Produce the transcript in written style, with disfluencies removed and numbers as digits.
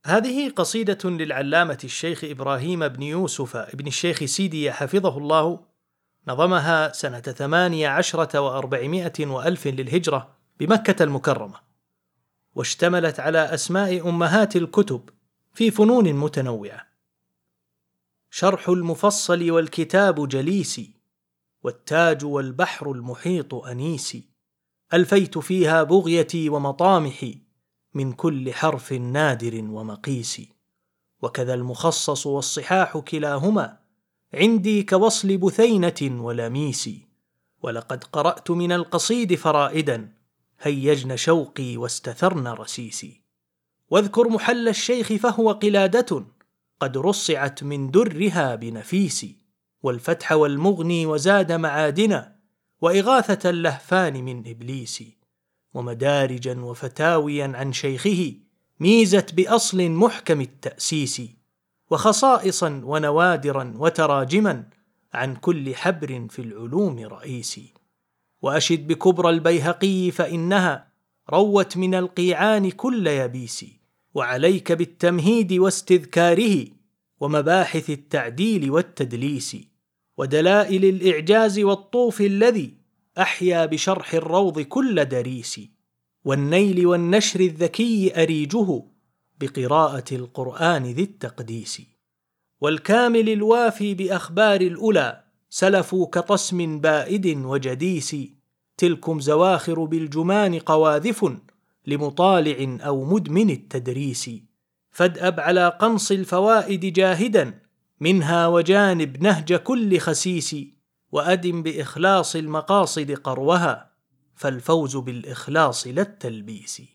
هذه قصيدة للعلامة الشيخ إبراهيم بن يوسف بن الشيخ سيدي حفظه الله، نظمها سنة 18 و400 وألف للهجرة بمكة المكرمة، واشتملت على أسماء أمهات الكتب في فنون متنوعة: شرح المفصل والكتاب جليسي، والتاج والبحر المحيط أنيسي، ألفيت فيها بغيتي ومطامحي من كل حرف نادر ومقيس، وكذا المخصص والصحاح كلاهما عندي كوصل بثينة ولميس، ولقد قرأت من القصيد فرائدا هيجن شوقي واستثرن رسيسي، واذكر محل الشيخ فهو قلادة قد رصعت من درها بنفيس، والفتح والمغني وزاد معادنا وإغاثة اللهفان من إبليس، ومدارجا وفتاويا عن شيخه ميزت بأصل محكم التأسيس، وخصائصا ونوادرا وتراجما عن كل حبر في العلوم رئيسي، وأشد بكبرى البيهقي فإنها روت من القيعان كل يبيس، وعليك بالتمهيد واستذكاره ومباحث التعديل والتدليس، ودلائل الإعجاز والطوف الذي أحيا بشرح الروض كل دريس، والنيل والنشر الذكي أريجه بقراءة القرآن ذي التقديس، والكامل الوافي بأخبار الأولى سلفوا كطسم بائد وجديس، تلكم زواخر بالجمان قواذف لمطالع أو مدمن التدريس، فادأب على قنص الفوائد جاهدا منها وجانب نهج كل خسيس، وأدم بإخلاص المقاصد قروها فالفوز بالإخلاص لا التلبيس.